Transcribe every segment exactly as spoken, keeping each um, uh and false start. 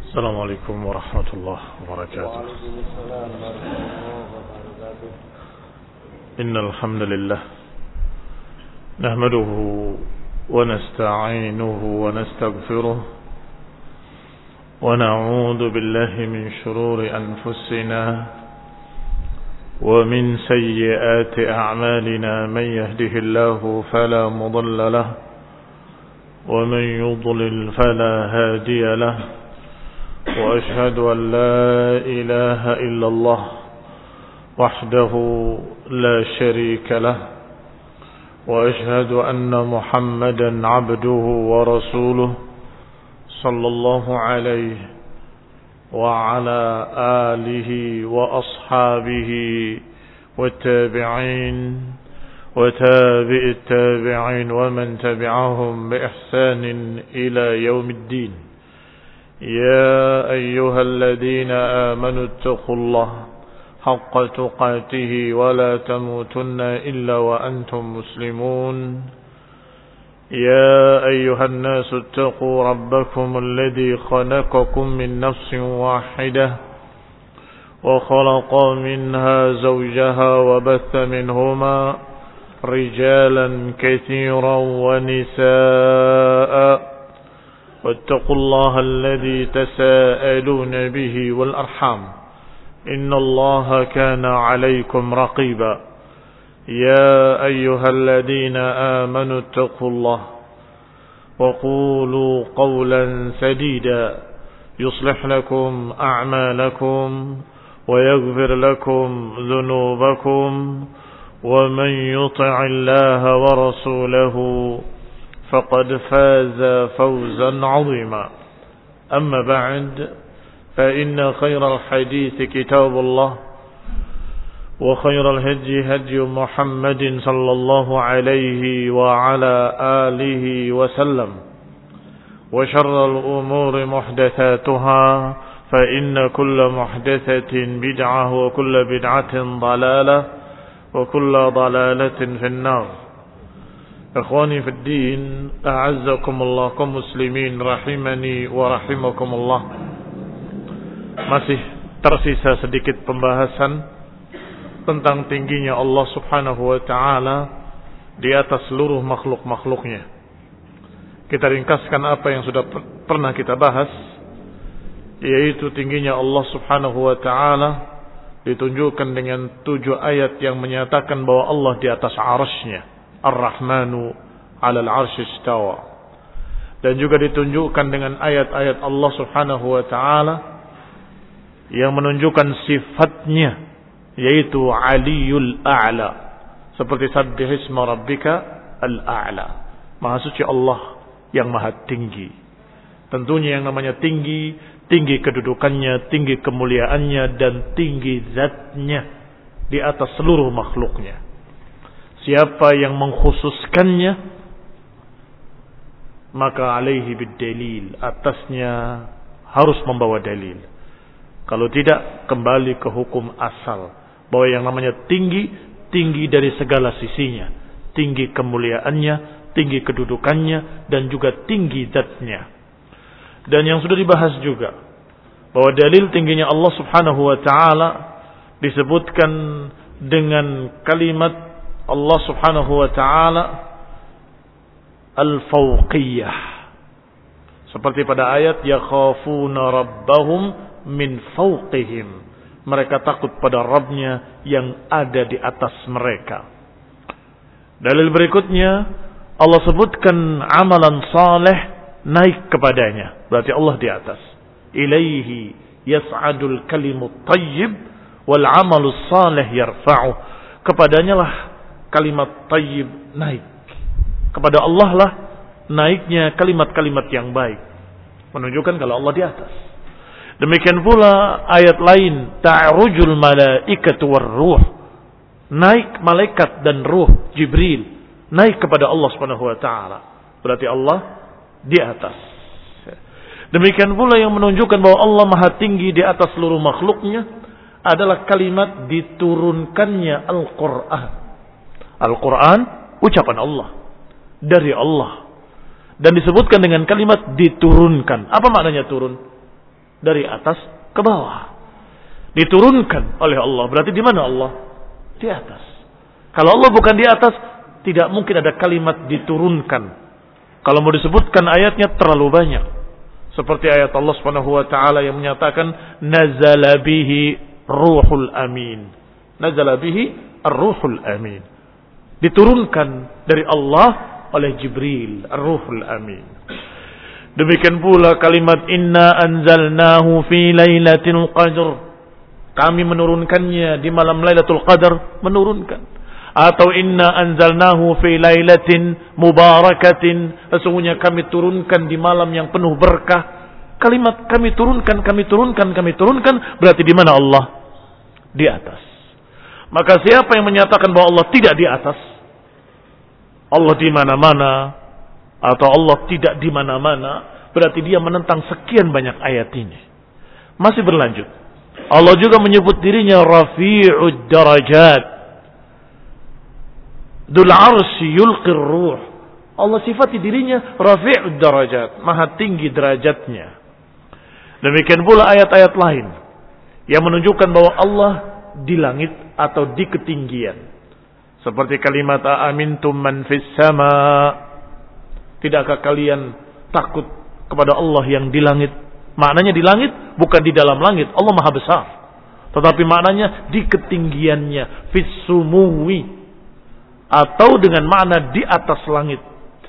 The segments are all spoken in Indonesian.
السلام عليكم ورحمة الله وبركاته. إن الحمد لله نحمده ونستعينه ونستغفره ونعوذ بالله من شرور أنفسنا ومن سيئات أعمالنا. من يهده الله فلا مضل له ومن يضلل فلا هادي له، وأشهد أن لا إله إلا الله وحده لا شريك له، وأشهد أن محمدا عبده ورسوله صلى الله عليه وعلى آله وأصحابه والتابعين وتابع التابعين ومن تبعهم بإحسان إلى يوم الدين. يا أيها الذين آمنوا اتقوا الله حق تقاته ولا تموتن إلا وأنتم مسلمون. يا أيها الناس اتقوا ربكم الذي خلقكم من نفس واحدة وخلق منها زوجها وبث منهما رجالا كثيرا ونساء، واتقوا الله الذي تساءلون به والأرحام إن الله كان عليكم رقيبا. يا أيها الذين آمنوا اتقوا الله وقولوا قولا سديدا يصلح لكم أعمالكم ويغفر لكم ذنوبكم، ومن يطع الله ورسوله فقد فاز فوزا عظيما. أما بعد، فإن خير الحديث كتاب الله، وخير الهدي هدي محمد صلى الله عليه وعلى آله وسلم، وشر الأمور محدثاتها، فإن كل محدثة بدعة وكل بدعة ضلالة وكل ضلالة في النار. Ikhwani fi din, a'azzakumullah, kaum muslimin rahimani wa rahimakumullah. Masih tersisa sedikit pembahasan tentang tingginya Allah Subhanahu wa taala di atas seluruh makhluk-makhluknya. Kita ringkaskan apa yang sudah per- pernah kita bahas, yaitu tingginya Allah Subhanahu wa taala ditunjukkan dengan tujuh ayat yang menyatakan bahwa Allah di atas arasy-Nya, Ar-Rahmanu 'alal 'arsy istawa. Dan juga ditunjukkan dengan ayat-ayat Allah Subhanahu wa taala yang menunjukkan sifatnya, yaitu Aliyul A'la, seperti Sabbihisma Rabbika Al-A'la. Maha suci Allah yang maha tinggi. Tentunya yang namanya tinggi, tinggi kedudukannya, tinggi kemuliaannya, dan tinggi zatnya di atas seluruh makhluknya. Siapa yang mengkhususkannya, maka alaihi bid-dalil, atasnya harus membawa dalil. Kalau tidak, kembali ke hukum asal, bahwa yang namanya tinggi, tinggi dari segala sisinya, tinggi kemuliaannya, tinggi kedudukannya, dan juga tinggi zatnya. Dan yang sudah dibahas juga, bahwa dalil tingginya Allah Subhanahu wa taala disebutkan dengan kalimat Allah Subhanahu wa taala al-fawqiyah, seperti pada ayat yakhafuna rabbahum min fawqihim, mereka takut pada Rabbnya yang ada di atas mereka. Dalil berikutnya Allah sebutkan amalan saleh naik kepadanya, berarti Allah di atas. Ilaihi yas'adul kalimut thayyib wal amalus saleh yarfa'u, kepadanya lah kalimat tayyib naik. Kepada Allah lah naiknya kalimat-kalimat yang baik, menunjukkan kalau Allah di atas. Demikian pula ayat lain, ta'rujul malaikatu war-ruh, naik malaikat dan ruh Jibril naik kepada Allah Subhanahu wa taala, berarti Allah di atas. Demikian pula yang menunjukkan bahwa Allah maha tinggi di atas seluruh makhluknya adalah kalimat diturunkannya Al-Qur'an. Al-Quran ucapan Allah, dari Allah, dan disebutkan dengan kalimat diturunkan. Apa maknanya turun? dari atas ke bawah. Diturunkan oleh Allah. Berarti di mana Allah? Di atas. Kalau Allah bukan di atas, tidak mungkin ada kalimat diturunkan. Kalau mau disebutkan ayatnya terlalu banyak. Seperti ayat Allah Subhanahu wa taala yang menyatakan nazala bihi ruhul amin. Nazala bihi ar-ruhul amin. Diturunkan dari Allah oleh Jibril, ar-ruhul amin. Demikian pula kalimat inna anzalnahu fi lailatul qadr. Kami menurunkannya di malam Lailatul Qadar, menurunkan. Atau inna anzalnahu fi lailatin mubarakatin. Sesungguhnya kami turunkan di malam yang penuh berkah. Kalimat kami turunkan, kami turunkan, kami turunkan. Berarti di mana Allah? Di atas. Maka siapa yang menyatakan bahwa Allah tidak di atas? Allah di mana-mana. Atau Allah tidak di mana-mana. Berarti dia menentang sekian banyak ayat ini. Masih berlanjut. Allah juga menyebut dirinya Rafi'ud Darajat. Dzul Arsy yulqir ruh. Allah sifati dirinya Rafi'ud Darajat, maha tinggi derajatnya. Demikian pula ayat-ayat lain yang menunjukkan bahwa Allah di langit atau di ketinggian. Seperti kalimat amintum man fis sama. Tidakkah kalian takut kepada Allah yang di langit? Maknanya di langit bukan di dalam langit. Allah maha besar. Tetapi maknanya di ketinggiannya. Fis sumuwi. Atau dengan makna di atas langit.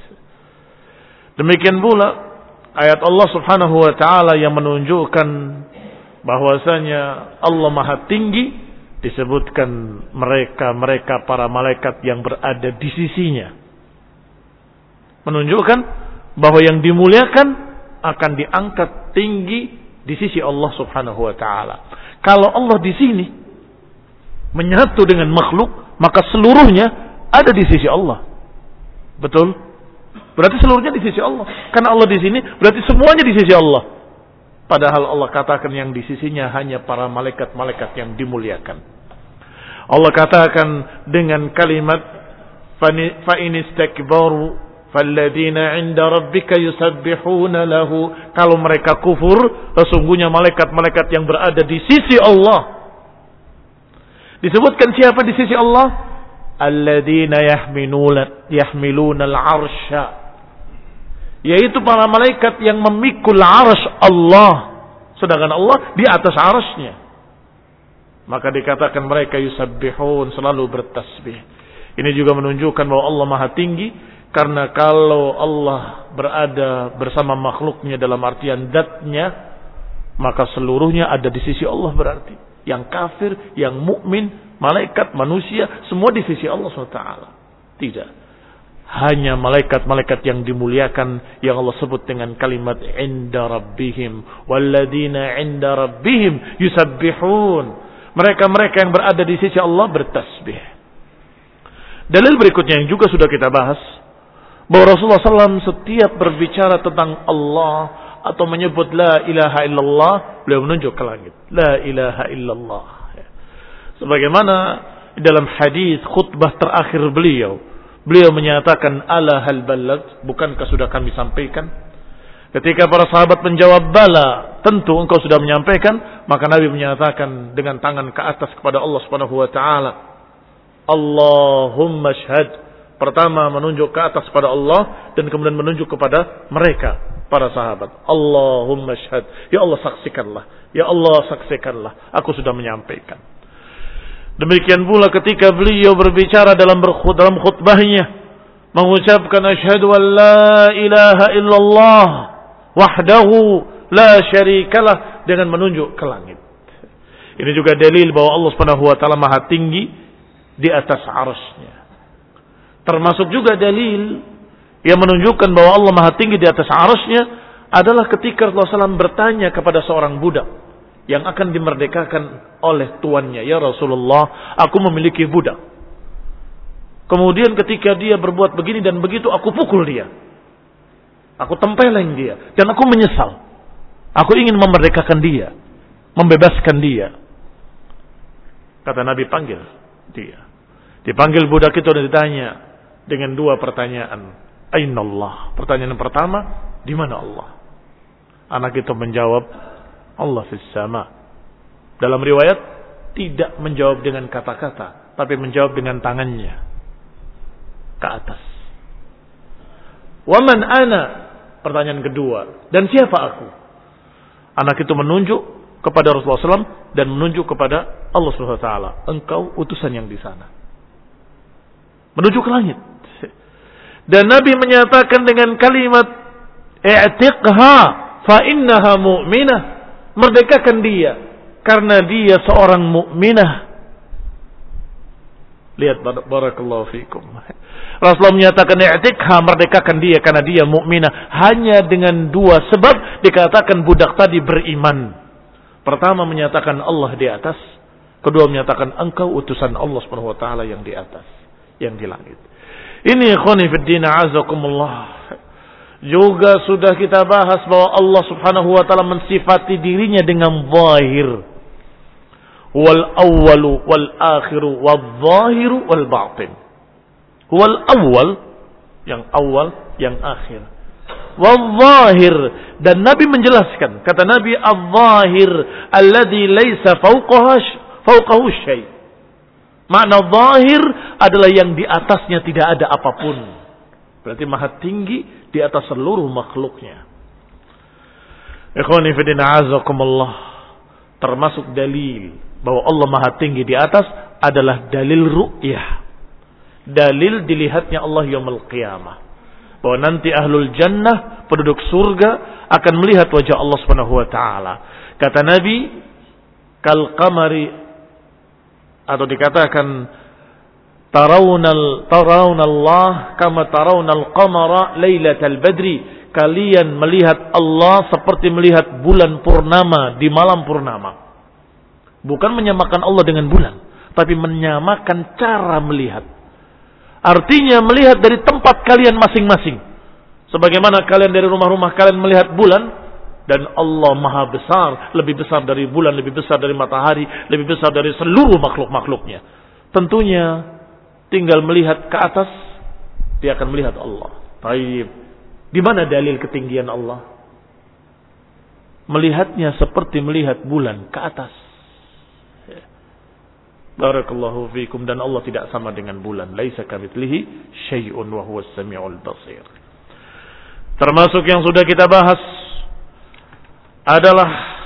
Demikian pula ayat Allah subhanahu wa ta'ala yang menunjukkan bahwasanya Allah maha tinggi. Disebutkan mereka-mereka para malaikat yang berada di sisinya. Menunjukkan bahwa yang dimuliakan akan diangkat tinggi di sisi Allah subhanahu wa ta'ala. Kalau Allah di sini menyatu dengan makhluk, maka seluruhnya ada di sisi Allah. Betul? Berarti seluruhnya di sisi Allah. Karena Allah di sini, berarti semuanya di sisi Allah. Padahal Allah katakan yang di sisinya hanya para malaikat-malaikat yang dimuliakan. Allah katakan dengan kalimat fa in istakbaru falladzina 'inda rabbika yusabbihuna lahu. Kalau mereka kufur, sesungguhnya malaikat-malaikat yang berada di sisi Allah. Disebutkan siapa di sisi Allah? Alladzina yahmiluna yahmiluna al-'arsya. Yaitu para malaikat yang memikul 'arsy Allah. Sedangkan Allah di atas 'arsy-Nya. Maka dikatakan mereka yusabbihun, selalu bertasbih. Ini juga menunjukkan bahwa Allah maha tinggi. Karena kalau Allah berada bersama makhluknya dalam artian zatnya, maka seluruhnya ada di sisi Allah berarti. Yang kafir, yang mukmin, malaikat, manusia, semua di sisi Allah subhanahu wa taala. Tidak. Hanya malaikat-malaikat yang dimuliakan yang Allah sebut dengan kalimat inda rabbihim. Walladzina inda rabbihim yusabbihun. Mereka-mereka yang berada di sisi Allah bertasbih. Dalil berikutnya yang juga sudah kita bahas. Bahwa Rasulullah shallallahu alaihi wasallam setiap berbicara tentang Allah atau menyebut la ilaha illallah, beliau menunjuk ke langit. La ilaha illallah. Sebagaimana dalam hadis khutbah terakhir beliau, beliau menyatakan ala hal balagh, bukankah sudah kami sampaikan? Ketika para sahabat menjawab bala, tentu engkau sudah menyampaikan, maka Nabi menyatakan dengan tangan ke atas kepada Allah Subhanahu wa taala, Allahumma shahad. Pertama menunjuk ke atas kepada Allah dan kemudian menunjuk kepada mereka, para sahabat. Allahumma syahad. Ya Allah saksikanlah. Ya Allah saksikanlah. Aku sudah menyampaikan. Demikian pula ketika beliau berbicara dalam dalam khutbahnya, mengucapkan asyhadu an la ilaha illallah wahdahu la syarikalah, dengan menunjuk ke langit. Ini juga dalil bahwa Allah Subhanahu wa taala maha tinggi di atas arsy-Nya. Termasuk juga dalil yang menunjukkan bahwa Allah maha tinggi di atas arsy-Nya adalah ketika Rasulullah shallallahu alaihi wasallam bertanya kepada seorang budak yang akan dimerdekakan oleh tuannya. Ya Rasulullah, aku memiliki budak. Kemudian ketika dia berbuat begini dan begitu, aku pukul dia. Aku tempeleng dia. Dan aku menyesal. Aku ingin memerdekakan dia. Membebaskan dia. Kata Nabi, panggil dia. Dipanggil budak itu dan ditanya dengan dua pertanyaan. Ainallah. Pertanyaan pertama, di mana Allah? Anak itu menjawab, Allah fis sama. Dalam riwayat tidak menjawab dengan kata-kata, tapi menjawab dengan tangannya ke atas. Wa man ana? Pertanyaan kedua. Dan siapa aku? Anak itu menunjuk kepada Rasulullah shallallahu alaihi wasallam dan menunjuk kepada Allah subhanahu wa taala. Engkau utusan yang di sana. Menuju ke langit. Dan Nabi menyatakan dengan kalimat i'tiqha fa innaha mu'minah. Merdekakan dia karena dia seorang mukminah. Lihat, barakallahu fikum. Rasulullah menyatakan i'tiqha, merdekakan dia karena dia mukminah. Hanya dengan dua sebab dikatakan budak tadi beriman. Pertama menyatakan Allah di atas, kedua menyatakan engkau utusan Allah Subhanahu wa taala yang di atas, yang di langit. Ini ikhwani fid din azakumullah. Juga sudah kita bahas bahwa Allah Subhanahu wa taala mensifati dirinya dengan zahir. Wal awwalu wal akhiru wal zahiru wal batin. Wal awwal, yang awal, yang akhir. Wal zahir, dan Nabi menjelaskan, kata Nabi, al-zahir alladhi laysa fawqahu fawqahu syai'. Makna zahir adalah yang di atasnya tidak ada apapun. Berarti maha tinggi di atas seluruh makhluknya. Ikhwani fillah azakumullah. Termasuk dalil bahwa Allah maha tinggi di atas adalah dalil ru'yah. Dalil dilihatnya Allah yaumul qiyamah. Bahwa nanti ahlul jannah, penduduk surga akan melihat wajah Allah Subhanahu wa taala. Kata Nabi, kal qamari, atau dikatakan tarawnal tarawnallah kama tarawnal qamara lailatal badri. Kalian melihat Allah seperti melihat bulan purnama di malam purnama. Bukan menyamakan Allah dengan bulan, tapi menyamakan cara melihat. Artinya melihat dari tempat kalian masing-masing. Sebagaimana kalian dari rumah-rumah kalian melihat bulan, dan Allah maha besar, lebih besar dari bulan, lebih besar dari matahari, lebih besar dari seluruh makhluk-makhluknya. Tentunya tinggal melihat ke atas, dia akan melihat Allah. Baik. Di mana dalil ketinggian Allah? Melihatnya seperti melihat bulan ke atas. Barakallahu fiikum. Dan Allah tidak sama dengan bulan. Laisa kamitslihi syai'un wa huwas samiul basir. Termasuk yang sudah kita bahas adalah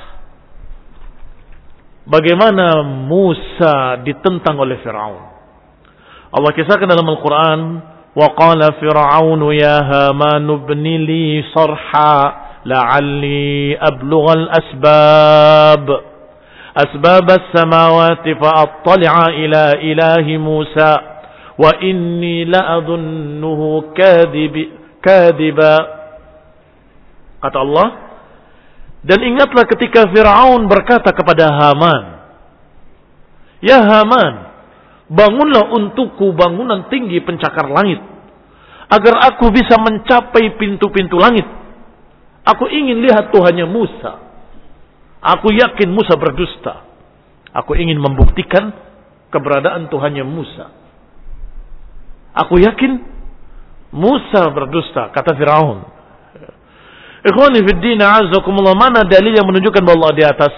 bagaimana Musa ditentang oleh Fir'aun. Allah kisahkan dalam Al-Quran, wa qala Fir'aun ya Haman ibni li sarha la'alli ablughal asbab أسباب السماوات فأطلع إلى إله موسى وإني لأظنه كاذب كاذبا. Kata Allah, dan ingatlah ketika Fir'aun berkata kepada Haman, ya Haman, bangunlah untukku bangunan tinggi pencakar langit, agar aku bisa mencapai pintu-pintu langit. Aku ingin lihat Tuhannya Musa. Aku yakin Musa berdusta. Aku ingin membuktikan keberadaan Tuhannya Musa. Aku yakin Musa berdusta, kata Fir'aun. Ikhwani fid din a'azzakumullah, mana dalil yang menunjukkan bahwa Allah di atas?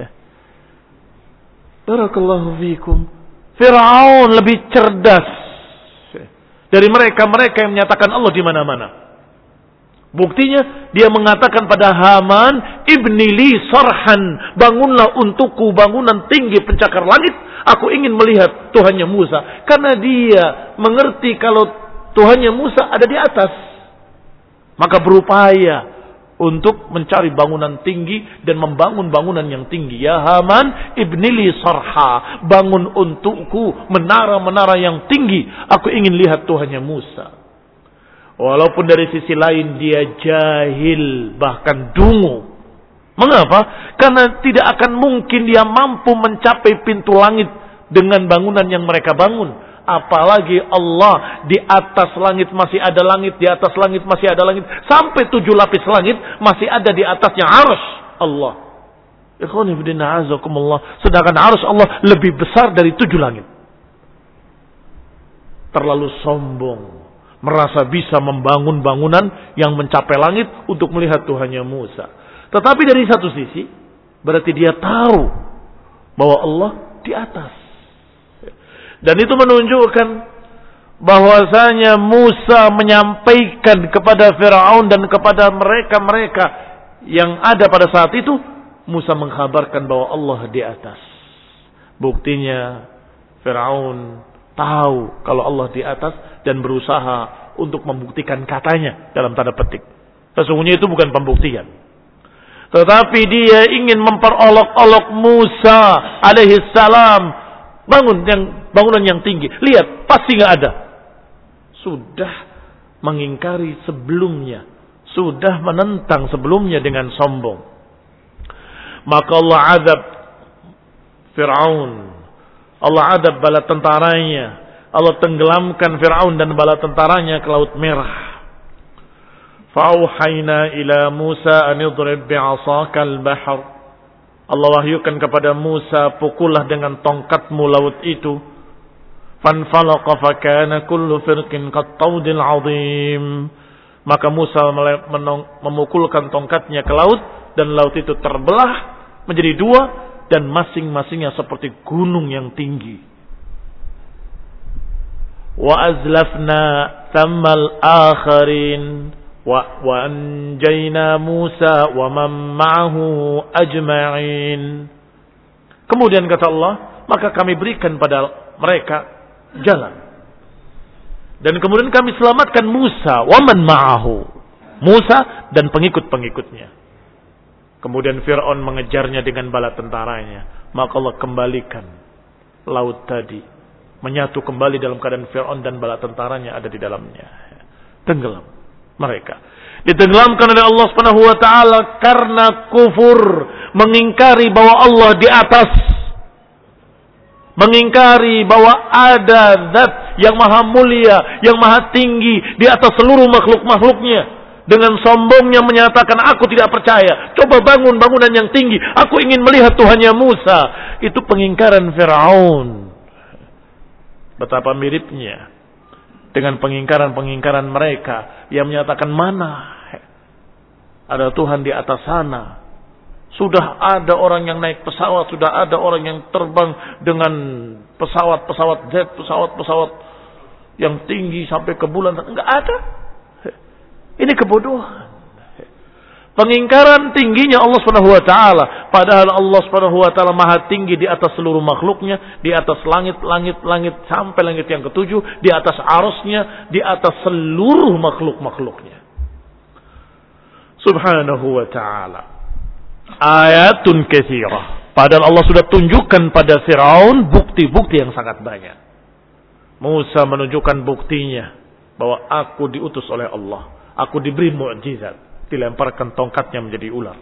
Barakallahu fiikum. Fir'aun lebih cerdas dari mereka-mereka yang menyatakan Allah di mana-mana. Buktinya dia mengatakan pada Haman, ibni li sarhan, bangunlah untukku bangunan tinggi pencakar langit. Aku ingin melihat Tuhannya Musa. Karena dia mengerti kalau Tuhannya Musa ada di atas. Maka berupaya untuk mencari bangunan tinggi dan membangun bangunan yang tinggi. Ya Haman, ibni li sarha, bangun untukku menara-menara yang tinggi. Aku ingin lihat Tuhannya Musa. Walaupun dari sisi lain dia jahil, bahkan dungu. Mengapa? Karena tidak akan mungkin dia mampu mencapai pintu langit dengan bangunan yang mereka bangun. Apalagi Allah di atas langit masih ada langit, di atas langit masih ada langit, sampai tujuh lapis langit masih ada di atasnya arsy Allah. Ikhwani fillah azakumullah. Sedangkan arsy Allah lebih besar dari tujuh langit. Terlalu sombong, merasa bisa membangun bangunan yang mencapai langit untuk melihat Tuhannya Musa. Tetapi dari satu sisi, Berarti dia tahu bahwa Allah di atas. Dan itu menunjukkan bahwasanya Musa menyampaikan kepada Firaun dan kepada mereka-mereka yang ada pada saat itu, Musa mengkhabarkan bahwa Allah di atas. Buktinya Firaun tahu kalau Allah di atas dan berusaha untuk membuktikan katanya dalam tanda petik. Sesungguhnya itu bukan pembuktian. Tetapi dia ingin memperolok-olok Musa alaihi salam. Bangun yang bangunan yang tinggi. Lihat, pasti nggak ada. Sudah mengingkari sebelumnya. Sudah menentang sebelumnya dengan sombong. Maka Allah azab Fir'aun. Allah azab bala tentaranya. Allah tenggelamkan Fir'aun dan bala tentaranya ke Laut Merah. Fa'auhayna ila Musa an idrib bi'asaka al-bahr. Allah wahyukan kepada Musa, pukullah dengan tongkatmu laut itu. Fanfalaqa fakana kullu firqin qattawdil 'azim. Maka Musa memukulkan tongkatnya ke laut dan laut itu terbelah menjadi dua dan masing-masingnya seperti gunung yang tinggi. Wa azlafna thammal akharin wa wa anjayna Musa wa man ma'ahu ajma'in. Kemudian kata Allah, maka kami berikan pada mereka jalan. Dan kemudian kami selamatkan Musa wa man ma'ahu, Musa dan pengikut-pengikutnya. Kemudian Fir'aun mengejarnya dengan bala tentaranya. Maka Allah kembalikan laut tadi menyatu kembali dalam keadaan Fir'aun dan bala tentaranya ada di dalamnya. Tenggelam mereka. Ditenggelamkan oleh Allah Subhanahu wa taala karena kufur, mengingkari bahwa Allah di atas. Mengingkari bahwa ada zat yang maha mulia, yang maha tinggi di atas seluruh makhluk-makhluknya. Dengan sombongnya menyatakan, aku tidak percaya. Coba bangun bangunan yang tinggi. Aku ingin melihat Tuhannya Musa. Itu pengingkaran Fir'aun. Betapa miripnya dengan pengingkaran-pengingkaran mereka yang menyatakan, mana ada Tuhan di atas sana. Sudah ada orang yang naik pesawat, sudah ada orang yang terbang dengan pesawat-pesawat jet, pesawat-pesawat yang tinggi sampai ke bulan. Enggak ada. Ini kebodohan. Pengingkaran tingginya Allah Subhanahu wa taala, padahal Allah Subhanahu wa taala maha tinggi di atas seluruh makhluknya, di atas langit-langit langit sampai langit yang ketujuh, di atas arusnya, di atas seluruh makhluk-makhluknya. Subhanahu wa taala. Ayatun katsirah. Padahal Allah sudah tunjukkan pada Firaun bukti-bukti yang sangat banyak. Musa menunjukkan buktinya bahwa aku diutus oleh Allah. Aku diberi mukjizat. Dilemparkan tongkatnya menjadi ular.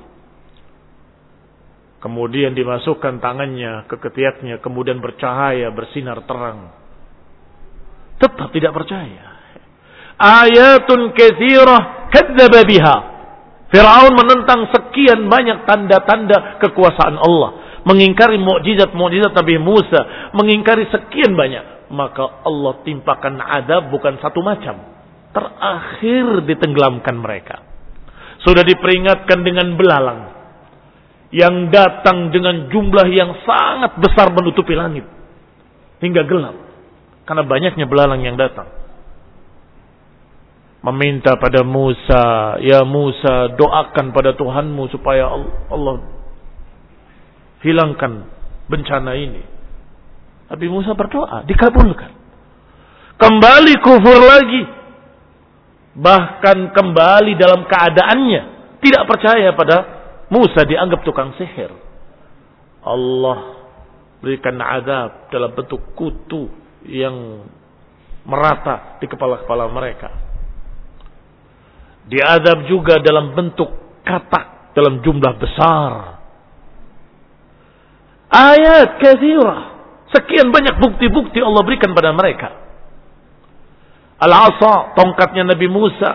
Kemudian dimasukkan tangannya ke ketiaknya. Kemudian bercahaya, bersinar terang. Tetap tidak percaya. Ayatun katsirah kadzdzaba biha. Firaun menentang sekian banyak tanda-tanda kekuasaan Allah. Mengingkari mukjizat-mukjizat Nabi Musa. Mengingkari sekian banyak. Maka Allah timpakan azab bukan satu macam. Terakhir ditenggelamkan mereka. Sudah diperingatkan dengan belalang yang datang dengan jumlah yang sangat besar menutupi langit hingga gelap karena banyaknya belalang yang datang. Meminta pada Musa, ya Musa, doakan pada Tuhanmu supaya Allah hilangkan bencana ini. Tapi Musa berdoa, dikabulkan. Kembali kufur lagi. Bahkan kembali dalam keadaannya tidak percaya pada Musa, dianggap tukang sihir. Allah berikan azab dalam bentuk kutu yang merata di kepala-kepala mereka. Diazab juga dalam bentuk katak dalam jumlah besar. Ayat katsirah. Sekian banyak bukti-bukti Allah berikan pada mereka. Al-asa, tongkatnya Nabi Musa.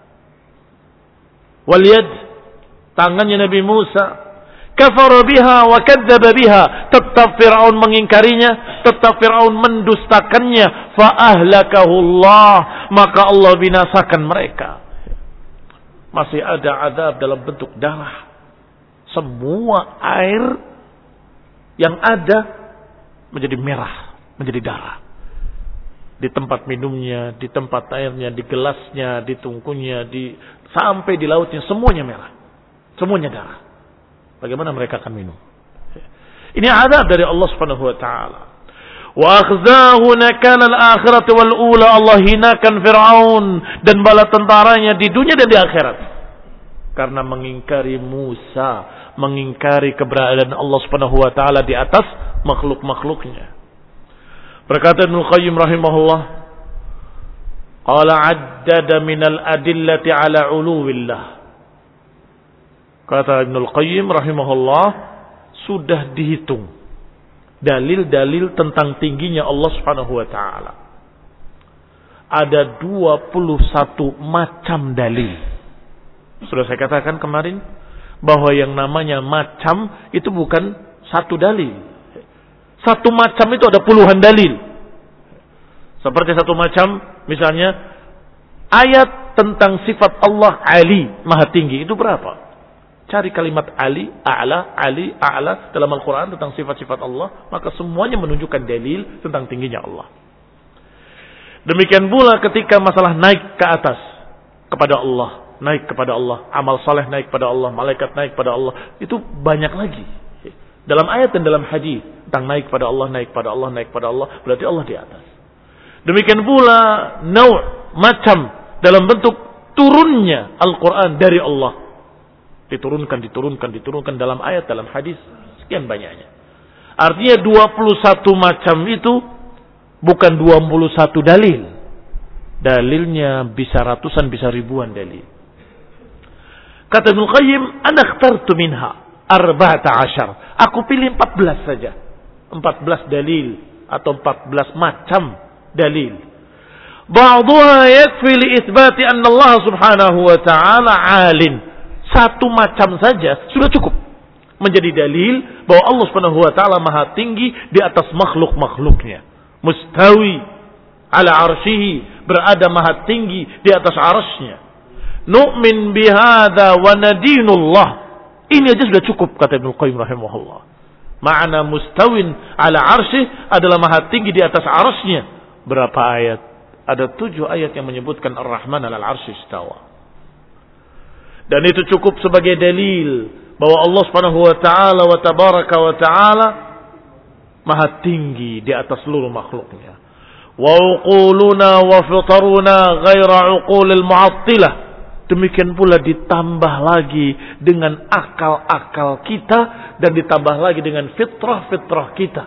Wal yad, tangannya Nabi Musa. Kafara biha wa kadzdzaba biha. Tetap Fir'aun mengingkarinya, tetap Fir'aun mendustakannya. Fa ahlakahu Allah, maka Allah binasakan mereka. Masih ada azab dalam bentuk darah. Semua air yang ada menjadi merah, menjadi darah. Di tempat minumnya, di tempat airnya, di gelasnya, di tungkunya, di sampai di lautnya, semuanya merah. Semuanya darah. Bagaimana mereka akan minum? Ini adab dari Allah Subhanahu wa taala. Wa akhzahu nakala al-akhirati wal ula, Allah hinakan Firaun dan bala tentaranya di dunia dan di akhirat. Karena mengingkari Musa, mengingkari keberadaan Allah Subhanahu wa taala di atas makhluk-makhluknya. Berkata Ibnu Qayyim rahimahullah, qala addada minal adillati ala uluwillah. Kata Ibnu Qayyim rahimahullah, sudah dihitung dalil-dalil tentang tingginya Allah Subhanahu wa taala. Ada dua puluh satu macam dalil. Sudah saya katakan kemarin bahwa yang namanya macam itu bukan satu dalil. Satu macam itu ada puluhan dalil. Seperti satu macam misalnya ayat tentang sifat Allah Ali, Maha Tinggi, itu berapa? Cari kalimat Ali, A'la, Ali, A'la dalam Al-Quran tentang sifat-sifat Allah, maka semuanya menunjukkan dalil tentang tingginya Allah. Demikian pula ketika masalah naik ke atas kepada Allah, naik kepada Allah, amal saleh naik kepada Allah, malaikat naik kepada Allah, itu banyak lagi. Dalam ayat dan dalam hadis tentang naik kepada Allah, naik kepada Allah, naik kepada Allah, berarti Allah di atas. Demikian pula nau' macam dalam bentuk turunnya Al-Quran dari Allah. Diturunkan, diturunkan, diturunkan dalam ayat, dalam hadis, sekian banyaknya. Artinya dua puluh satu macam itu bukan dua puluh satu dalil. Dalilnya bisa ratusan, bisa ribuan dalil. Kata Ibnu Qayyim, ana ikhtartu minha arba'ata ashar. Aku pilih empat belas saja. empat belas dalil atau empat belas macam dalil. Ba'dhuha yakfi li itsbati anna Allah Subhanahu wa ta'ala 'alin. Satu macam saja sudah cukup menjadi dalil bahwa Allah Subhanahu wa taala Maha tinggi di atas makhluk-makhluknya. Mustawi ala arsyihi, berada Maha tinggi di atas arsy-Nya. Nu'min bihadza wa nadinullah. Ini aja sudah cukup kata Ibnu Qayyim rahimahullah. Ma'na mustawin ala arsyihi adalah Maha tinggi di atas arsy-Nya. Berapa ayat? Ada tujuh ayat yang menyebutkan Ar-Rahman 'alal 'arsy istawa. Dan itu cukup sebagai dalil bahwa Allah Subhanahu wa taala wa tabaraka wa taala Maha tinggi di atas seluruh makhluknya. Wa uquluna wa fitaruna ghaira uqulil mu'attilah. Demikian pula ditambah lagi dengan akal-akal kita dan ditambah lagi dengan fitrah-fitrah kita.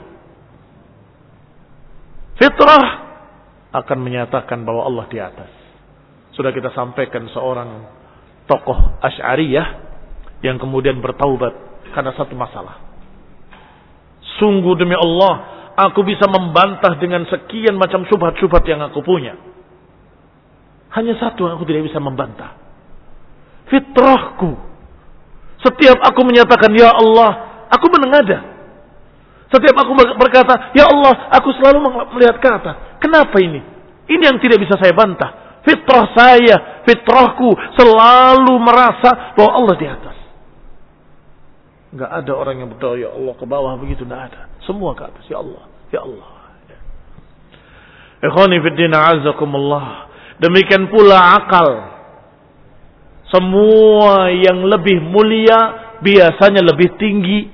Fitrah akan menyatakan bahwa Allah di atas. Sudah kita sampaikan seorang tokoh Asy'ariyah yang kemudian bertaubat karena satu masalah. Sungguh demi Allah, aku bisa membantah dengan sekian macam syubhat-syubhat yang aku punya. Hanya satu yang aku tidak bisa membantah. Fitrahku. Setiap aku menyatakan ya Allah, aku menengadah. Setiap aku berkata ya Allah, aku selalu melihat ke atas. Kenapa ini? Ini yang tidak bisa saya bantah. Fitrah saya, fitrahku selalu merasa bahwa Allah di atas. Enggak ada orang yang berdoa ya Allah ke bawah begitu, enggak ada. Semua ke atas, ya Allah, ya Allah. Ikhwani fid din a'azzakumullah. Demikian pula akal. Semua yang lebih mulia biasanya lebih tinggi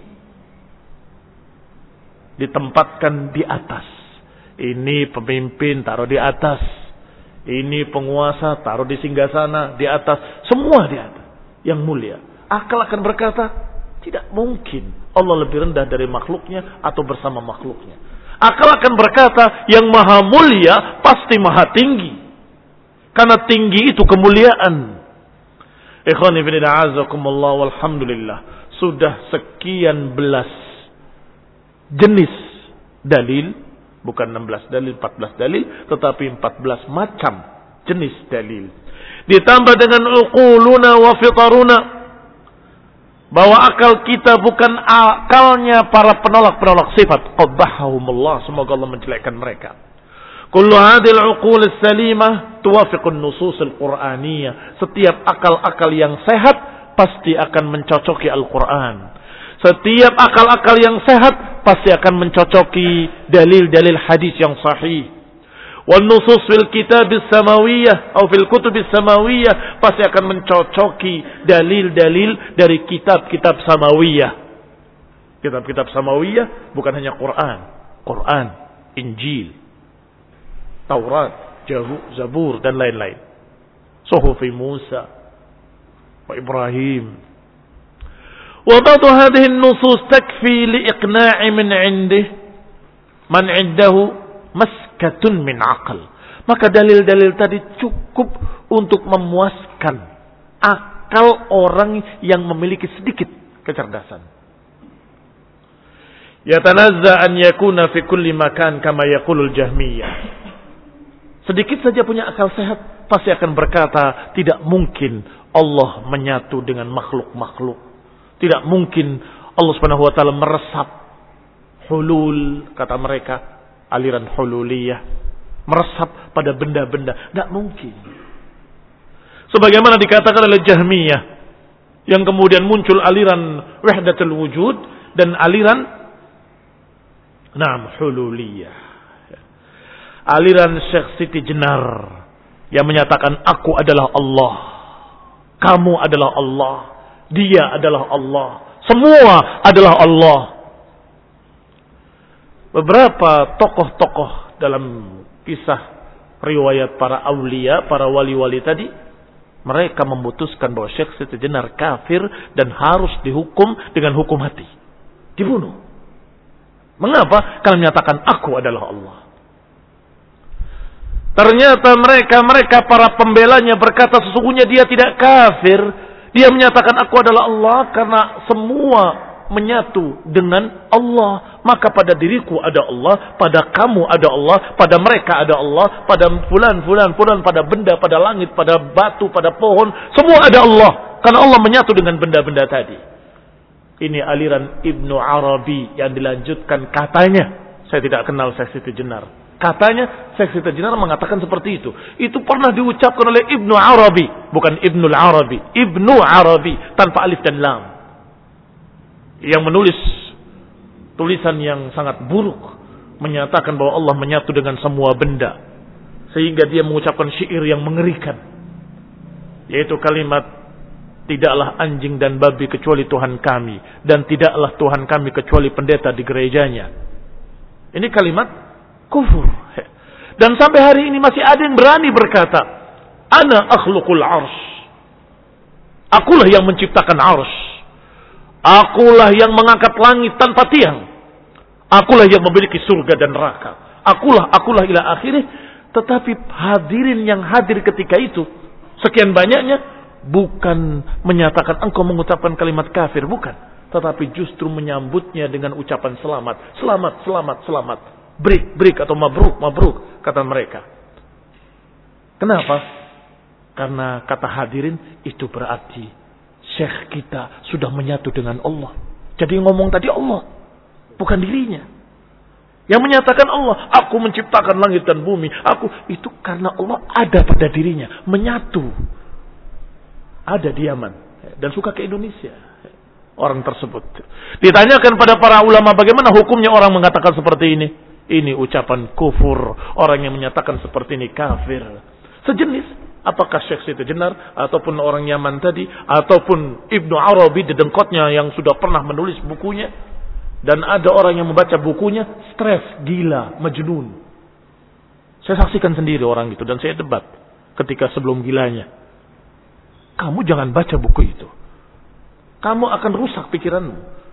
ditempatkan di atas. Ini pemimpin taruh di atas. Ini penguasa taruh di singgasana, di atas, semua di atas. Yang mulia. Akal akan berkata, tidak mungkin Allah lebih rendah dari makhluknya atau bersama makhluknya. Akal akan berkata, yang maha mulia pasti maha tinggi. Karena tinggi itu kemuliaan. Ikhwani fillah a'azakumullah walhamdulillah. Sudah sekian belas jenis dalil. Bukan enam belas dalil, empat belas dalil, tetapi empat belas macam jenis dalil. Ditambah dengan uquluna wa fitaruna, bahwa akal kita bukan akalnya para penolak-penolak sifat. Qabbahahumullah, semoga Allah menjelekkan mereka. Kullu hadhil uqul as-salimah tuwafiqun nusus al-Qur'aniyah. Setiap akal-akal yang sehat pasti akan mencocoki Al-Quran. Setiap akal-akal yang sehat pasti akan mencocoki dalil-dalil hadis yang sahih. Wal nusus fil kitab as-samawiyah atau fil kutub as-samawiyah pasti akan mencocoki dalil-dalil dari kitab-kitab samawiyah. Kitab-kitab samawiyah bukan hanya Quran, Quran, Injil, Taurat, Zabur dan lain-lain. Suhufi Musa wa Ibrahim. Wa ba'du hadhihi an-nusus takfi li iqna'i min 'indihi man 'indahu maskatun min aql. Maka dalil-dalil tadi cukup untuk memuaskan akal orang yang memiliki sedikit kecerdasan. Yatanazza an yakuna fi kulli makan kama yaqulul Jahmiyah. Sedikit saja punya akal sehat pasti akan berkata tidak mungkin Allah menyatu dengan makhluk-makhluk. Tidak mungkin Allah Subhanahu wa taala meresap. Hulul kata mereka, aliran hululiyah, meresap pada benda-benda, tidak mungkin. Sebagaimana dikatakan oleh Jahmiyah, yang kemudian muncul aliran wahdatul wujud dan aliran Naam hululiyah. Aliran Syekh Siti Jenar yang menyatakan aku adalah Allah, kamu adalah Allah, dia adalah Allah, semua adalah Allah. Beberapa tokoh-tokoh dalam kisah riwayat para aulia, para wali-wali tadi, mereka memutuskan bahwa Syekh Siti Jenar kafir dan harus dihukum dengan hukum mati, dibunuh. Mengapa? Karena menyatakan aku adalah Allah. Ternyata mereka mereka para pembelanya berkata sesungguhnya dia tidak kafir. Dia menyatakan aku adalah Allah karena semua menyatu dengan Allah. Maka pada diriku ada Allah, pada kamu ada Allah, pada mereka ada Allah, pada fulan fulan fulan, pada benda, pada langit, pada batu, pada pohon, semua ada Allah. Karena Allah menyatu dengan benda-benda tadi. Ini aliran Ibnu Arabi yang dilanjutkan katanya. Saya tidak kenal Syekh Siti Jenar. Katanya Syekh Siti Jenar mengatakan seperti itu. Itu pernah diucapkan oleh Ibnu Arabi. Bukan Ibnul Arabi. Ibnu Arabi. Tanpa alif dan lam. Yang menulis tulisan yang sangat buruk. Menyatakan bahwa Allah menyatu dengan semua benda. Sehingga dia mengucapkan syair yang mengerikan. Yaitu kalimat, tidaklah anjing dan babi kecuali Tuhan kami. Dan tidaklah Tuhan kami kecuali pendeta di gerejanya. Ini kalimat kufur. Dan sampai hari ini masih ada yang berani berkata, Ana akhluqul arsh. Akulah yang menciptakan arsh. Akulah yang mengangkat langit tanpa tiang. Akulah yang memiliki surga dan neraka. Akulah, akulah ila akhirih. Tetapi hadirin yang hadir ketika itu, sekian banyaknya, bukan menyatakan engkau mengucapkan kalimat kafir, bukan. Tetapi justru menyambutnya dengan ucapan selamat. Selamat, selamat, selamat. Break, break atau mabruk, mabruk, kata mereka. Kenapa? Karena kata hadirin, itu berarti Syekh kita sudah menyatu dengan Allah. Jadi ngomong tadi Allah, bukan dirinya. Yang menyatakan Allah, aku menciptakan langit dan bumi. Aku, itu karena Allah ada pada dirinya, menyatu. Ada di Yaman dan suka ke Indonesia orang tersebut. Ditanyakan pada para ulama bagaimana hukumnya orang mengatakan seperti ini. Ini ucapan kufur. Orang yang menyatakan seperti ini kafir. Sejenis apakah Syekh Siti Jenar ataupun orang Yaman tadi ataupun Ibnu Arabi dedengkotnya yang sudah pernah menulis bukunya, dan ada orang yang membaca bukunya stres, gila, majnun. Saya saksikan sendiri orang itu dan saya debat ketika sebelum gilanya. Kamu jangan baca buku itu. Kamu akan rusak pikiranmu.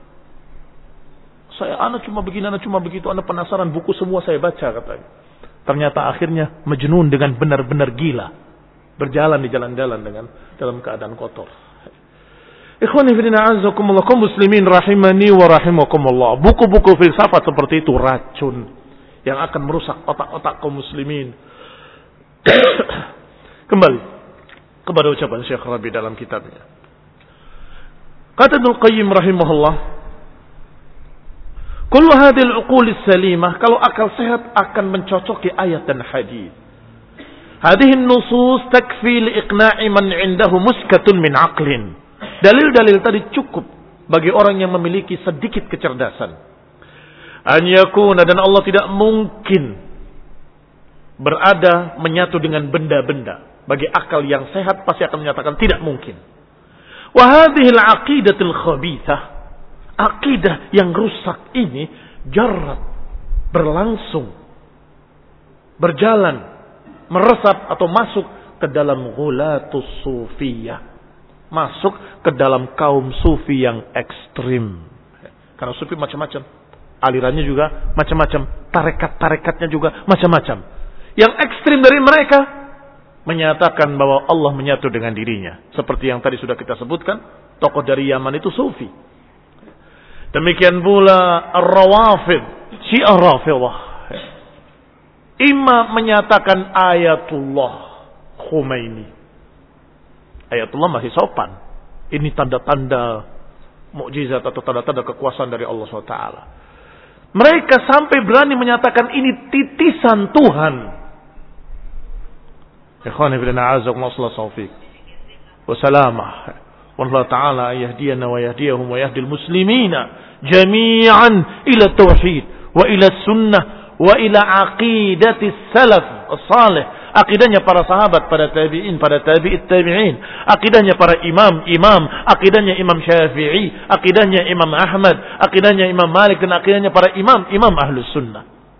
Saya anak cuma begini, anak cuma begitu, anak penasaran, buku semua saya baca katanya. Ternyata akhirnya majnun dengan benar-benar gila. Berjalan di jalan-jalan dengan dalam keadaan kotor. Ikhwani fillah azakumullah kaum muslimin rahimani wa rahimakumullah. Buku-buku filsafat seperti itu racun yang akan merusak otak-otak kaum muslimin. Kembali kepada ucapan Syekh Rabi dalam kitabnya. Kata Ibnu Qayyim rahimahullah, kullu hadhil uqul salimah, kalau akal sehat akan mencocoki ayat dan hadis. Hadhihi nusus takfi li iqna'i man 'indahu muskatun min aqlin. Dalil-dalil tadi cukup bagi orang yang memiliki sedikit kecerdasan. An yakuna, dan Allah tidak mungkin berada menyatu dengan benda-benda. Bagi akal yang sehat pasti akan menyatakan tidak mungkin. Wa hadhihi al-aqidatul khabithah, akidah yang rusak ini jarrat, berlangsung, berjalan, meresap atau masuk ke dalam ghulatus sufiyah, masuk ke dalam kaum sufi yang ekstrim. Karena sufi macam-macam, alirannya juga macam-macam, tarekat-tarekatnya juga macam-macam. Yang ekstrim dari mereka menyatakan bahwa Allah menyatu dengan dirinya. Seperti yang tadi sudah kita sebutkan, tokoh dari Yaman itu sufi. Demikian pula Ar-Rawafid, Syiah Rafidhah. Imam menyatakan ayatullah Khomeini. Ayatullah masih sopan. Ini tanda-tanda mukjizat atau tanda-tanda kekuasaan dari Allah subhanahu wa taala. Mereka sampai berani menyatakan ini titisan Tuhan. Ikhwani fillah, a'azakumullah taufiq wa salamah. Wallahu ta'ala yahdiyana wa yahdiyahum wa yahdil muslimina jami'an ila tauhid wa ila sunnah wa ila aqidati salaf as-salih, akidahnya para sahabat, para tabi'in, para tabi'it tabi'in, akidahnya para imam-imam, akidahnya Imam Syafi'i, akidahnya Imam Ahmad, akidahnya Imam Malik, dan akidahnya para imam-imam ahlus sunnah.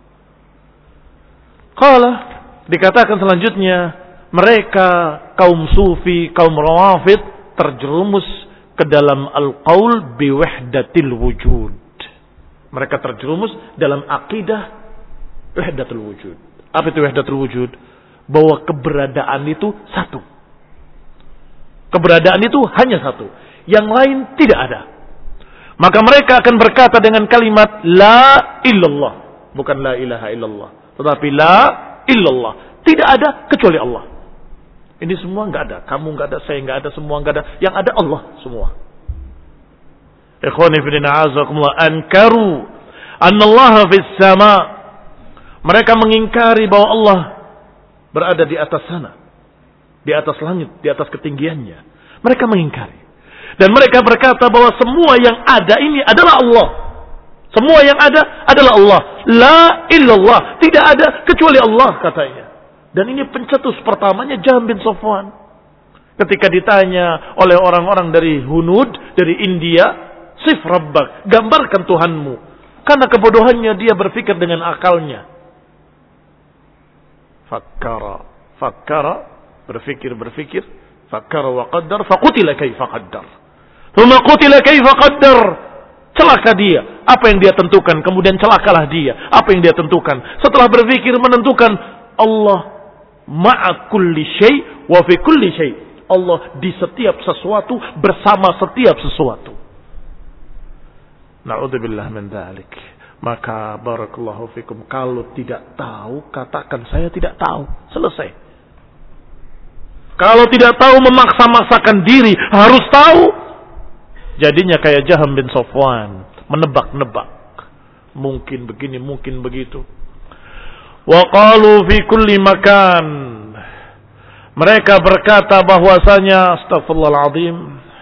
Qala, dikatakan selanjutnya, mereka kaum sufi, kaum rawafid terjerumus ke dalam al-qaul bi wahdatil wujud. Mereka terjerumus dalam akidah wahdatul wujud. Apa itu wahdatul wujud? Bahwa keberadaan itu satu. Keberadaan itu hanya satu. Yang lain tidak ada. Maka mereka akan berkata dengan kalimat la illallah. Bukan la ilaha illallah. Tetapi la illallah. Tidak ada kecuali Allah. Ini semua enggak ada. Kamu enggak ada, saya enggak ada, semua enggak ada. Yang ada Allah semua. Ikhwani fillah, a'azakumullah, ankaru annallaha fis sama. Mereka mengingkari bahwa Allah berada di atas sana, di atas langit, di atas ketinggiannya. Mereka mengingkari. Dan mereka berkata bahwa semua yang ada ini adalah Allah. Semua yang ada adalah Allah. La illallah. Tidak ada kecuali Allah, katanya. Dan ini pencetus pertamanya Jahm bin Safwan. Ketika ditanya oleh orang-orang dari Hunud, dari India, sif rabbak, gambarkan Tuhanmu. Karena kebodohannya dia berpikir dengan akalnya. Fakkara, fakkara, berfikir, berfikir, fakkara wa qaddar, faqutila kaifa qaddar. Thumma qutila kaifa qaddar. Celaka dia. Apa yang dia tentukan, kemudian celakalah dia. Apa yang dia tentukan. Setelah berfikir menentukan, Allah ma'a kulli syai' wa fi kulli syai'. Allah di setiap sesuatu, bersama setiap sesuatu. Na'udzubillah min dzalik. Maka barakallahu fikum, kalau tidak tahu katakan saya tidak tahu, selesai. Kalau tidak tahu memaksa-maksakan diri harus tahu, jadinya kayak Jahm bin Safwan, menebak-nebak, mungkin begini, mungkin begitu. Wa qalu fi kulli makan, mereka berkata bahwasanya, astagfirullahaladzim,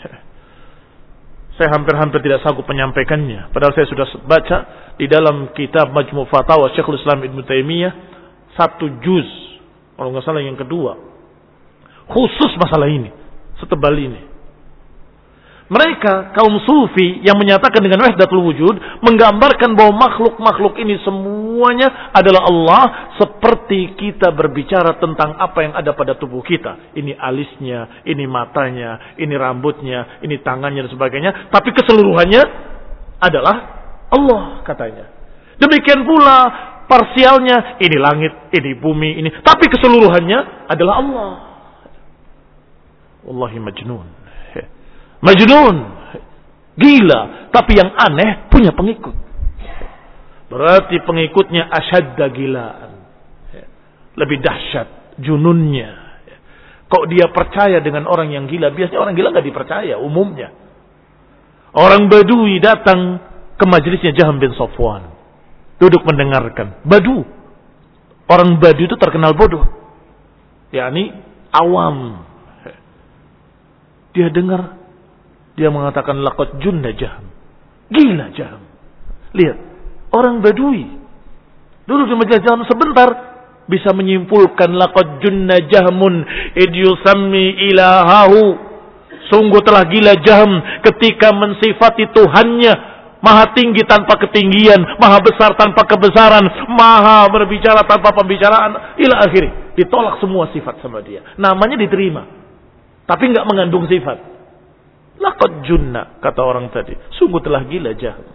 saya hampir-hampir tidak sanggup menyampaikannya. Padahal saya sudah baca di dalam kitab Majmu' Fatawa Syekhul Islam Ibnu Taimiyah, satu juz, kalau nggak salah yang kedua, khusus masalah ini, setebal ini. Mereka kaum sufi yang menyatakan dengan wahdatul wujud, menggambarkan bahwa makhluk-makhluk ini semuanya adalah Allah, seperti kita berbicara tentang apa yang ada pada tubuh kita. Ini alisnya, ini matanya, ini rambutnya, ini tangannya dan sebagainya. Tapi keseluruhannya adalah Allah, katanya. Demikian pula parsialnya, ini langit, ini bumi, ini. Tapi keseluruhannya adalah Allah. Wallahi majnun. Majnun, gila, tapi yang aneh punya pengikut. Berarti pengikutnya asyadda gilaan, lebih dahsyat jununnya. Kok dia percaya dengan orang yang gila? Biasanya orang gila nggak dipercaya umumnya. Orang Badui datang ke majelisnya Jahm bin Safwan, duduk mendengarkan. Badu, orang Badui itu terkenal bodoh, yakni awam. Dia dengar Dia mengatakan laqad junna Jahm. Gila Jahm. Lihat, orang Badui dulu di majelis Jahm sebentar bisa menyimpulkan laqad junna Jahmun id yusammi ilahahu. Sungguh telah gila Jahm ketika mensifati Tuhannya maha tinggi tanpa ketinggian, maha besar tanpa kebesaran, maha berbicara tanpa pembicaraan, ila akhiri. Ditolak semua sifat sama dia. Namanya diterima, tapi enggak mengandung sifat. Laqad junna, kata orang tadi. Sungguh telah gila Jahm.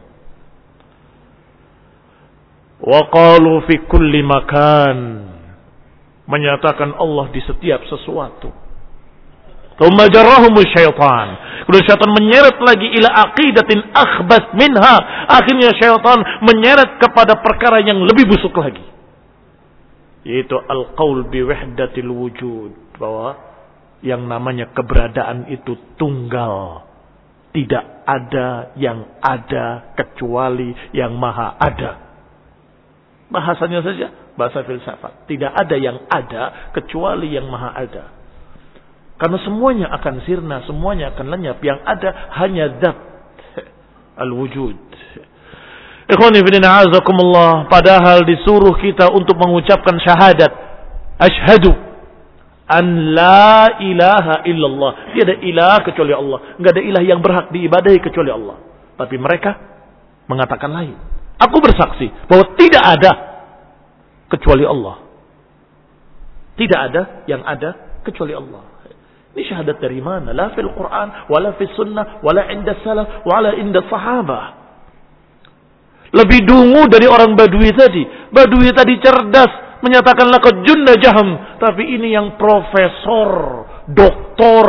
Wa qalu fi kulli makan. Menyatakan Allah di setiap sesuatu. Thumma jarrahumu syaitan. Kemudian syaitan menyeret lagi ila aqidatin akhbas minha. Akhirnya syaitan menyeret kepada perkara yang lebih busuk lagi. Yaitu al-qaul bi wahdatil wujud. Bahwa yang namanya keberadaan itu tunggal. Tidak ada yang ada kecuali yang maha ada. Bahasanya saja, bahasa filsafat. Tidak ada yang ada kecuali yang maha ada. Karena semuanya akan sirna, semuanya akan lenyap. Yang ada hanya zat al-wujud. Ikhwani fillah azakumullah. Padahal disuruh kita untuk mengucapkan syahadat. Asyhadu an la ilaha illallah. Tidak ada ilah kecuali Allah. Tidak ada ilah yang berhak diibadahi kecuali Allah. Tapi mereka mengatakan lain. Aku bersaksi bahwa tidak ada kecuali Allah. Tidak ada yang ada kecuali Allah. Ini syahadat dari mana? La fil Quran, wala fil sunnah, wala inda salaf, wala inda sahabah. Lebih dungu dari orang Badui tadi. Badui tadi cerdas, menyatakan laqad junna Jahm. Tapi ini yang profesor, doktor,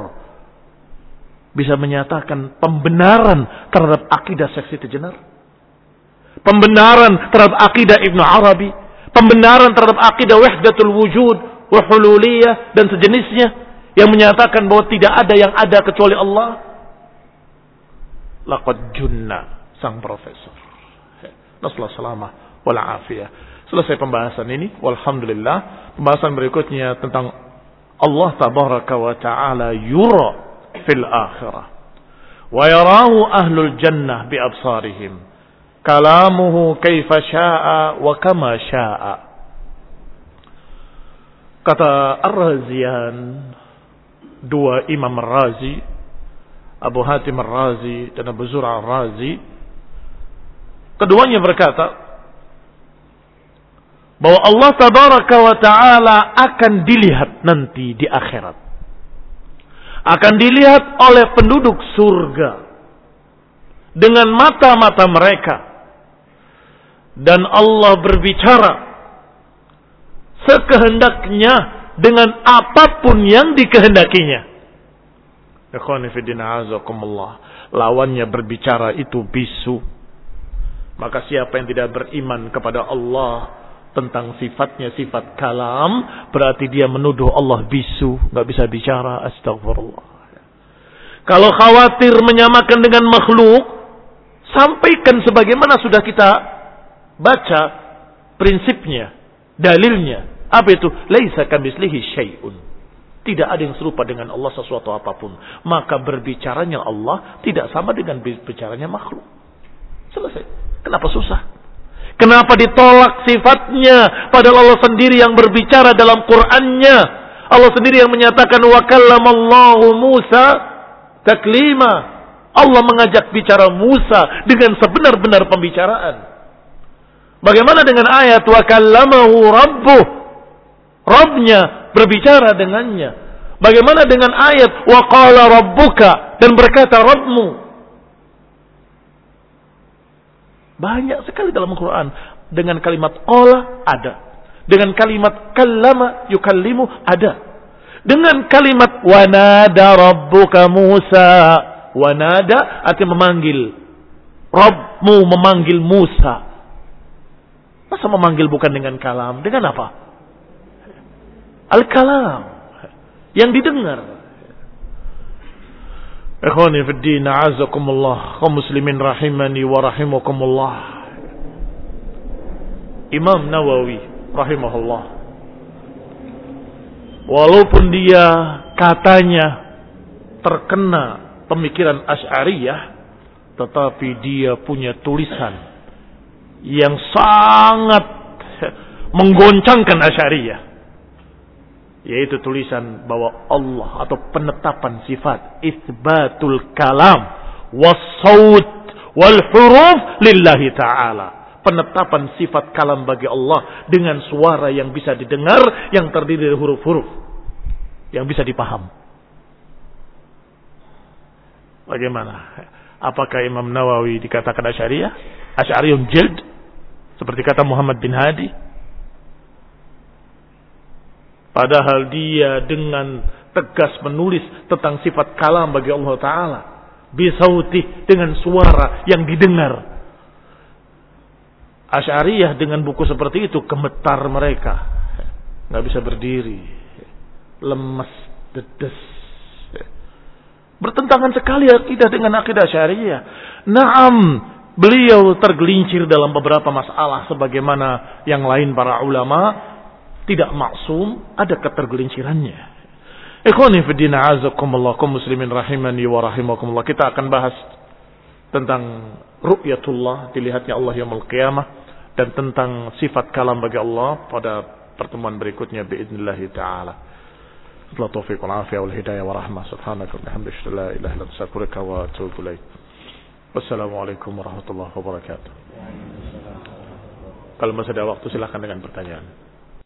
bisa menyatakan pembenaran terhadap akidah seksi tejenar. Pembenaran terhadap akidah Ibnu Arabi. Pembenaran terhadap akidah wahdatul wujud, wa hululiyah, dan sejenisnya. Yang menyatakan bahwa tidak ada yang ada kecuali Allah. Laqad junna, sang profesor. Nasallahu salamah wal afiyah. Selesai pembahasan ini, walhamdulillah. Pembahasan berikutnya tentang Allah tabaraka wa ta'ala yura fil akhirah. Wa yarahu ahlul jannah bi absarihim. Kalamuhu kaifa sya'a wa kama sya'a. Kata Ar-Razian, dua Imam Ar-Razi, Abu Hatim Ar-Razi dan Abu Zur'a Ar-Razi, keduanya berkata bahwa Allah tabaraka wa ta'ala akan dilihat nanti di akhirat. Akan dilihat oleh penduduk surga dengan mata-mata mereka. Dan Allah berbicara sekehendaknya dengan apapun yang dikehendakinya. Ikhwani fiddin azakumullah. Lawannya berbicara itu bisu. Maka siapa yang tidak beriman kepada Allah tentang sifatnya sifat kalam, berarti dia menuduh Allah bisu, nggak bisa bicara. Astagfirullah. Kalau khawatir menyamakan dengan makhluk, sampaikan sebagaimana sudah kita baca prinsipnya, dalilnya. Apa itu? Laisa kamitslihi syai'un. Tidak ada yang serupa dengan Allah sesuatu apapun. Maka berbicaranya Allah tidak sama dengan berbicaranya makhluk. Selesai. Kenapa susah? Kenapa ditolak sifatnya? Padahal Allah sendiri yang berbicara dalam Qur'annya. Allah sendiri yang menyatakan wa kallamallahu Musa taklima. Allah mengajak bicara Musa dengan sebenar-benar pembicaraan. Bagaimana dengan ayat wa kallamahu rabbuh? Rabbnya berbicara dengannya. Bagaimana dengan ayat wa qala rabbuka, dan berkata Rabbmu? Banyak sekali dalam Al-Quran. Dengan kalimat qala ada. Dengan kalimat kallama yukallimu ada. Dengan kalimat wanada rabbuka Musa. Wanada artinya memanggil. Rabbmu memanggil Musa. Masa memanggil bukan dengan kalam? Dengan apa? Al-kalam. Yang didengar. Ikhwani fi din, a'azakumullah, kaum muslimin rahimani wa rahimakumullah. Imam Nawawi rahimahullah, walaupun dia katanya terkena pemikiran Asy'ariyah, tetapi dia punya tulisan yang sangat menggoncangkan Asy'ariyah, yaitu tulisan bahwa Allah atau penetapan sifat, itsbatul kalam was-saut wal huruf lillahi ta'ala. Penetapan sifat kalam bagi Allah dengan suara yang bisa didengar, yang terdiri dari huruf-huruf yang bisa dipaham. Bagaimana? Apakah Imam Nawawi dikatakan Asy'ariyah? Asy'ariyun jild, seperti kata Muhammad bin Hadi? Padahal dia dengan tegas menulis tentang sifat kalam bagi Allah Ta'ala, bisauti, dengan suara yang didengar. Asy'ariyah dengan buku seperti itu gemetar mereka, nggak bisa berdiri, lemes, dedes. Bertentangan sekali akidah dengan akidah Asy'ariyah. Naam, beliau tergelincir dalam beberapa masalah sebagaimana yang lain para ulama. Tidak maksum, ada ketergelincirannya. Ikhwani fi din, a'azakumullah, kaum muslimin rahimani wa rahimakumullah. Kita akan bahas tentang ru'yatullah, dilihatnya Allah yaumul qiyamah, dan tentang sifat kalam bagi Allah pada pertemuan berikutnya biidznillah taala. Setelah taufiq wal afiyah wal hidayah wa rahmah, subhanaka wa bihamdika la ilaha illa anta astaghfiruka wa atubu ilaik. Wassalamualaikum warahmatullahi wabarakatuh. Kalau masih ada waktu silahkan dengan pertanyaan.